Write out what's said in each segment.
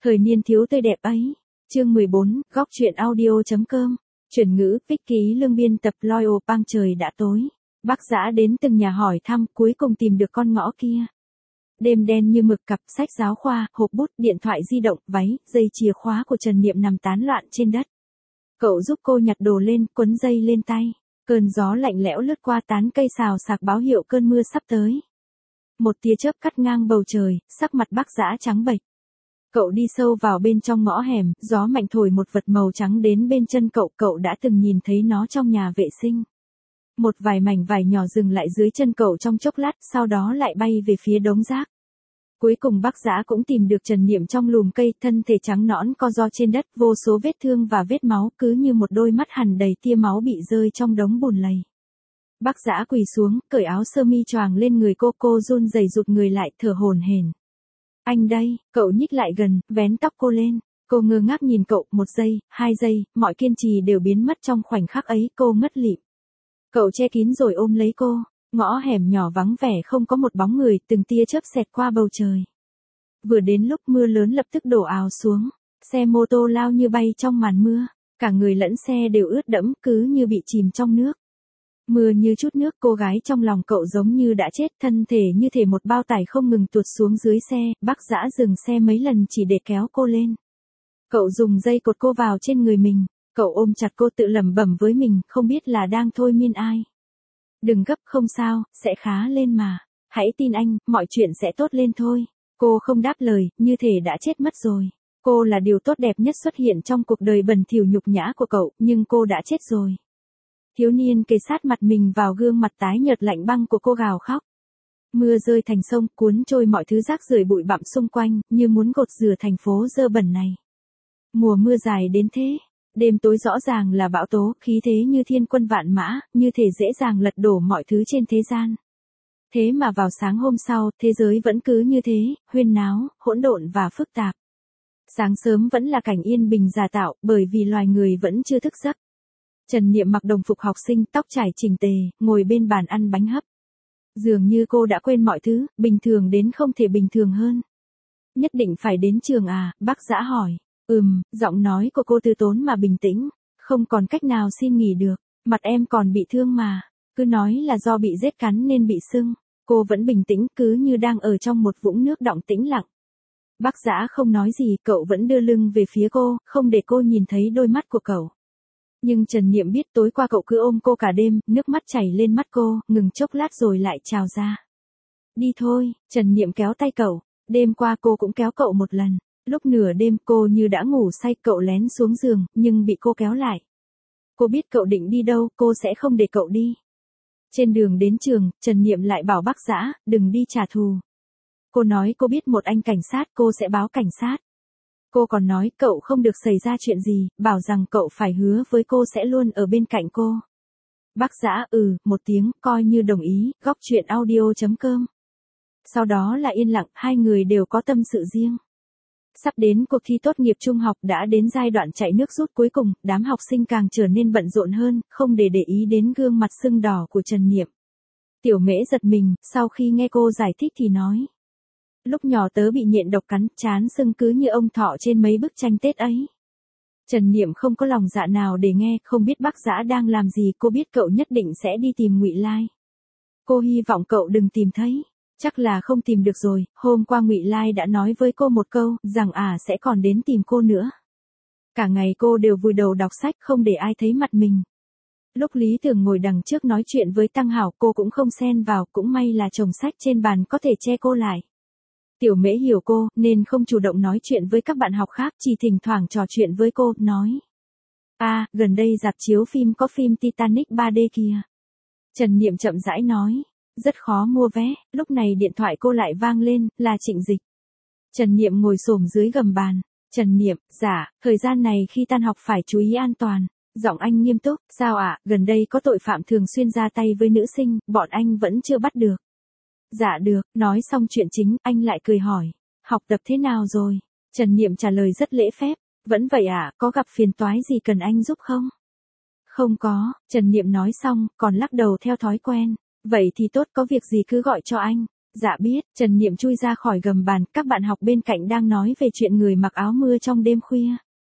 Thời niên thiếu tươi đẹp ấy. Chương 14, góc truyện audio.com. Chuyển ngữ, Vicky ký lương biên tập Loyal Pang. Trời đã tối. Bác Dã đến từng nhà hỏi thăm, cuối cùng tìm được con ngõ kia. Đêm đen như mực, cặp sách giáo khoa, hộp bút, điện thoại di động, váy, dây chìa khóa của Trần Niệm nằm tán loạn trên đất. Cậu giúp cô nhặt đồ lên, quấn dây lên tay. Cơn gió lạnh lẽo lướt qua tán cây xào xạc báo hiệu cơn mưa sắp tới. Một tia chớp cắt ngang bầu trời, sắc mặt Bác Dã trắng bệch. Cậu đi sâu vào bên trong ngõ hẻm, gió mạnh thổi một vật màu trắng đến bên chân cậu, cậu đã từng nhìn thấy nó trong nhà vệ sinh. Một vài mảnh vải nhỏ dừng lại dưới chân cậu trong chốc lát, sau đó lại bay về phía đống rác. Cuối cùng Bác Dã cũng tìm được Trần Niệm trong lùm cây, thân thể trắng nõn co ro trên đất, vô số vết thương và vết máu, cứ như một đôi mắt hằn đầy tia máu bị rơi trong đống bùn lầy. Bác Dã quỳ xuống, cởi áo sơ mi choàng lên người cô run rẩy rụt người lại, thở hổn hển. Anh đây, cậu nhích lại gần, vén tóc cô lên. Cô ngơ ngác nhìn cậu, 1 giây, 2 giây, mọi kiên trì đều biến mất trong khoảnh khắc ấy, cô ngất lịm. Cậu che kín rồi ôm lấy cô. Ngõ hẻm nhỏ vắng vẻ không có một bóng người, từng tia chớp xẹt qua bầu trời. Vừa đến lúc mưa lớn lập tức đổ ào xuống, xe mô tô lao như bay trong màn mưa, cả người lẫn xe đều ướt đẫm, cứ như bị chìm trong nước. Mưa như chút nước, cô gái trong lòng cậu giống như đã chết, thân thể như thể một bao tải không ngừng tuột xuống dưới xe. Bác Dã dừng xe mấy lần chỉ để kéo cô lên. Cậu dùng dây cột cô vào trên người mình, cậu ôm chặt cô tự lẩm bẩm với mình, không biết là đang thôi miên ai. Đừng gấp, không sao, sẽ khá lên mà. Hãy tin anh, mọi chuyện sẽ tốt lên thôi. Cô không đáp lời, như thể đã chết mất rồi. Cô là điều tốt đẹp nhất xuất hiện trong cuộc đời bẩn thỉu nhục nhã của cậu, nhưng cô đã chết rồi. Thiếu niên kề sát mặt mình vào gương mặt tái nhợt lạnh băng của cô, gào khóc. Mưa rơi thành sông, cuốn trôi mọi thứ rác rưởi bụi bặm xung quanh, như muốn gột rửa thành phố dơ bẩn này. Mùa mưa dài đến thế. Đêm tối rõ ràng là bão tố, khí thế như thiên quân vạn mã, như thể dễ dàng lật đổ mọi thứ trên thế gian. Thế mà vào sáng hôm sau, thế giới vẫn cứ như thế, huyên náo, hỗn độn và phức tạp. Sáng sớm vẫn là cảnh yên bình giả tạo, bởi vì loài người vẫn chưa thức giấc. Trần Niệm mặc đồng phục học sinh, tóc trải chỉnh tề, ngồi bên bàn ăn bánh hấp. Dường như cô đã quên mọi thứ, bình thường đến không thể bình thường hơn. Nhất định phải đến trường à, Bác Dã hỏi. Giọng nói của cô từ tốn mà bình tĩnh. Không còn cách nào xin nghỉ được, mặt em còn bị thương mà. Cứ nói là do bị rết cắn nên bị sưng. Cô vẫn bình tĩnh, cứ như đang ở trong một vũng nước đọng tĩnh lặng. Bác Dã không nói gì, cậu vẫn đưa lưng về phía cô, không để cô nhìn thấy đôi mắt của cậu. Nhưng Trần Niệm biết tối qua cậu cứ ôm cô cả đêm, nước mắt chảy lên mắt cô, ngừng chốc lát rồi lại trào ra. Đi thôi, Trần Niệm kéo tay cậu. Đêm qua cô cũng kéo cậu một lần. Lúc nửa đêm cô như đã ngủ say, cậu lén xuống giường, nhưng bị cô kéo lại. Cô biết cậu định đi đâu, cô sẽ không để cậu đi. Trên đường đến trường, Trần Niệm lại bảo Bác Dã, đừng đi trả thù. Cô nói cô biết một anh cảnh sát, cô sẽ báo cảnh sát. Cô còn nói cậu không được xảy ra chuyện gì, bảo rằng cậu phải hứa với cô sẽ luôn ở bên cạnh cô. Bác Dã một tiếng, coi như đồng ý, góc truyện audio.com. Sau đó là yên lặng, hai người đều có tâm sự riêng. Sắp đến cuộc thi tốt nghiệp trung học, đã đến giai đoạn chạy nước rút cuối cùng, đám học sinh càng trở nên bận rộn hơn, không để ý đến gương mặt sưng đỏ của Trần Niệm. Tiểu Mễ giật mình, sau khi nghe cô giải thích thì nói. Lúc nhỏ tớ bị nhện độc cắn, trán sưng cứ như ông thọ trên mấy bức tranh Tết ấy. Trần Niệm không có lòng dạ nào để nghe, không biết Bác Dã đang làm gì, cô biết cậu nhất định sẽ đi tìm Ngụy Lai. Cô hy vọng cậu đừng tìm thấy. Chắc là không tìm được rồi, hôm qua Ngụy Lai đã nói với cô một câu, rằng sẽ còn đến tìm cô nữa. Cả ngày cô đều vùi đầu đọc sách, không để ai thấy mặt mình. Lúc Lý Tưởng ngồi đằng trước nói chuyện với Tăng Hảo, cô cũng không xen vào, cũng may là chồng sách trên bàn có thể che cô lại. Tiểu Mễ hiểu cô, nên không chủ động nói chuyện với các bạn học khác, chỉ thỉnh thoảng trò chuyện với cô, nói. Gần đây rạp chiếu phim có phim Titanic 3D kìa. Trần Niệm chậm rãi nói. Rất khó mua vé, lúc này điện thoại cô lại vang lên, là Trịnh Dịch. Trần Niệm ngồi xổm dưới gầm bàn. Trần Niệm, dạ, thời gian này khi tan học phải chú ý an toàn. Giọng anh nghiêm túc, sao gần đây có tội phạm thường xuyên ra tay với nữ sinh, bọn anh vẫn chưa bắt được. Dạ được, nói xong chuyện chính, anh lại cười hỏi. Học tập thế nào rồi? Trần Niệm trả lời rất lễ phép. Vẫn vậy có gặp phiền toái gì cần anh giúp không? Không có, Trần Niệm nói xong, còn lắc đầu theo thói quen. Vậy thì tốt, có việc gì cứ gọi cho anh. Dạ biết, Trần Niệm chui ra khỏi gầm bàn, các bạn học bên cạnh đang nói về chuyện người mặc áo mưa trong đêm khuya.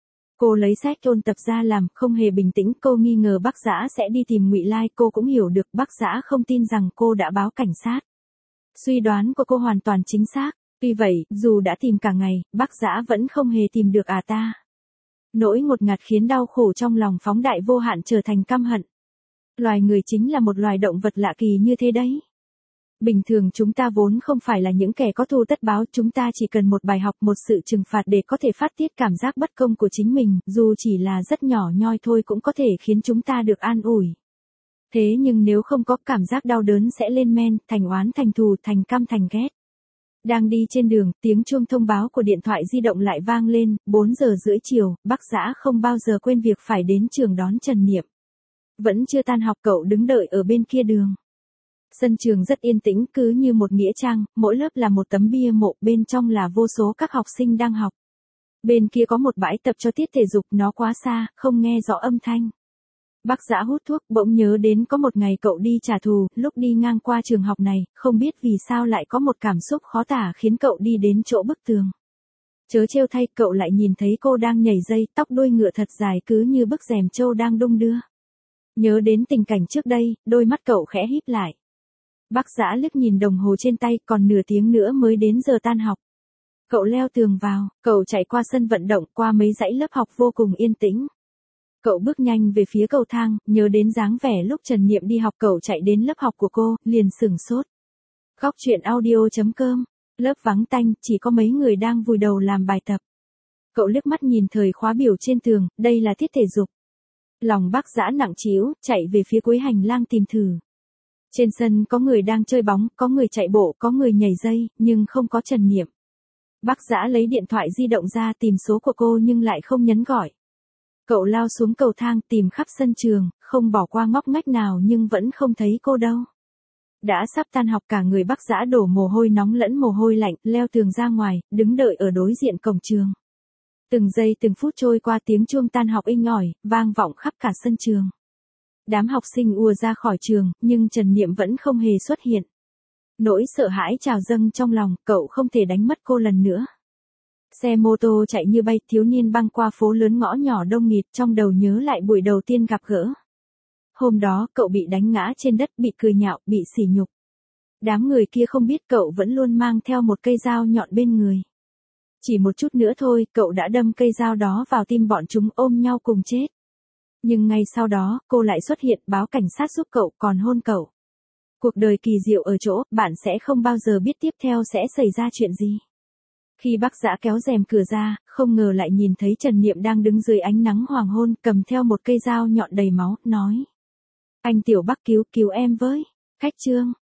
Cô lấy sách ôn tập ra làm, không hề bình tĩnh, cô nghi ngờ Bác Dã sẽ đi tìm Ngụy Lai, cô cũng hiểu được Bác Dã không tin rằng cô đã báo cảnh sát. Suy đoán của cô hoàn toàn chính xác, tuy vậy, dù đã tìm cả ngày, Bác Dã vẫn không hề tìm được ta. Nỗi ngột ngạt khiến đau khổ trong lòng phóng đại vô hạn trở thành căm hận. Loài người chính là một loài động vật lạ kỳ như thế đấy. Bình thường chúng ta vốn không phải là những kẻ có thù tất báo, chúng ta chỉ cần một bài học, một sự trừng phạt để có thể phát tiết cảm giác bất công của chính mình, dù chỉ là rất nhỏ nhoi thôi cũng có thể khiến chúng ta được an ủi. Thế nhưng nếu không có, cảm giác đau đớn sẽ lên men, thành oán thành thù, thành căm thành ghét. Đang đi trên đường, tiếng chuông thông báo của điện thoại di động lại vang lên, 4 giờ rưỡi chiều, Bác Dã không bao giờ quên việc phải đến trường đón Trần Niệm. Vẫn chưa tan học, cậu đứng đợi ở bên kia đường. Sân trường rất yên tĩnh, cứ như một nghĩa trang, mỗi lớp là một tấm bia mộ, bên trong là vô số các học sinh đang học. Bên kia có một bãi tập cho tiết thể dục, nó quá xa, không nghe rõ âm thanh. Bác Dã hút thuốc, bỗng nhớ đến có một ngày cậu đi trả thù, lúc đi ngang qua trường học này, không biết vì sao lại có một cảm xúc khó tả khiến cậu đi đến chỗ bức tường. Chớ trêu thay, cậu lại nhìn thấy cô đang nhảy dây, tóc đuôi ngựa thật dài cứ như bức rèm trâu đang đung đưa. Nhớ đến tình cảnh trước đây, đôi mắt cậu khẽ híp lại. Bác Dã liếc nhìn đồng hồ trên tay, còn nửa tiếng nữa mới đến giờ tan học. Cậu leo tường vào, cậu chạy qua sân vận động, qua mấy dãy lớp học vô cùng yên tĩnh. Cậu bước nhanh về phía cầu thang, nhớ đến dáng vẻ lúc Trần Niệm đi học, cậu chạy đến lớp học của cô, liền sửng sốt. Góc truyện audio.com, lớp vắng tanh, chỉ có mấy người đang vùi đầu làm bài tập. Cậu liếc mắt nhìn thời khóa biểu trên tường, đây là tiết thể dục. Lòng Bác Dã nặng trĩu, chạy về phía cuối hành lang tìm thử. Trên sân có người đang chơi bóng, có người chạy bộ, có người nhảy dây, nhưng không có Trần Niệm. Bác Dã lấy điện thoại di động ra tìm số của cô nhưng lại không nhấn gọi. Cậu lao xuống cầu thang tìm khắp sân trường, không bỏ qua ngóc ngách nào nhưng vẫn không thấy cô đâu. Đã sắp tan học, cả người Bác Dã đổ mồ hôi nóng lẫn mồ hôi lạnh, leo tường ra ngoài, đứng đợi ở đối diện cổng trường. Từng giây từng phút trôi qua, tiếng chuông tan học inh ỏi, vang vọng khắp cả sân trường. Đám học sinh ùa ra khỏi trường, nhưng Trần Niệm vẫn không hề xuất hiện. Nỗi sợ hãi trào dâng trong lòng, cậu không thể đánh mất cô lần nữa. Xe mô tô chạy như bay, thiếu niên băng qua phố lớn ngõ nhỏ đông nghịt, trong đầu nhớ lại buổi đầu tiên gặp gỡ. Hôm đó, cậu bị đánh ngã trên đất, bị cười nhạo, bị sỉ nhục. Đám người kia không biết cậu vẫn luôn mang theo một cây dao nhọn bên người. Chỉ một chút nữa thôi, cậu đã đâm cây dao đó vào tim bọn chúng, ôm nhau cùng chết. Nhưng ngay sau đó, cô lại xuất hiện, báo cảnh sát giúp cậu, còn hôn cậu. Cuộc đời kỳ diệu ở chỗ, bạn sẽ không bao giờ biết tiếp theo sẽ xảy ra chuyện gì. Khi Bác Dã kéo rèm cửa ra, không ngờ lại nhìn thấy Trần Niệm đang đứng dưới ánh nắng hoàng hôn, cầm theo một cây dao nhọn đầy máu, nói. Anh Tiểu Bắc, cứu em với. Khách chương.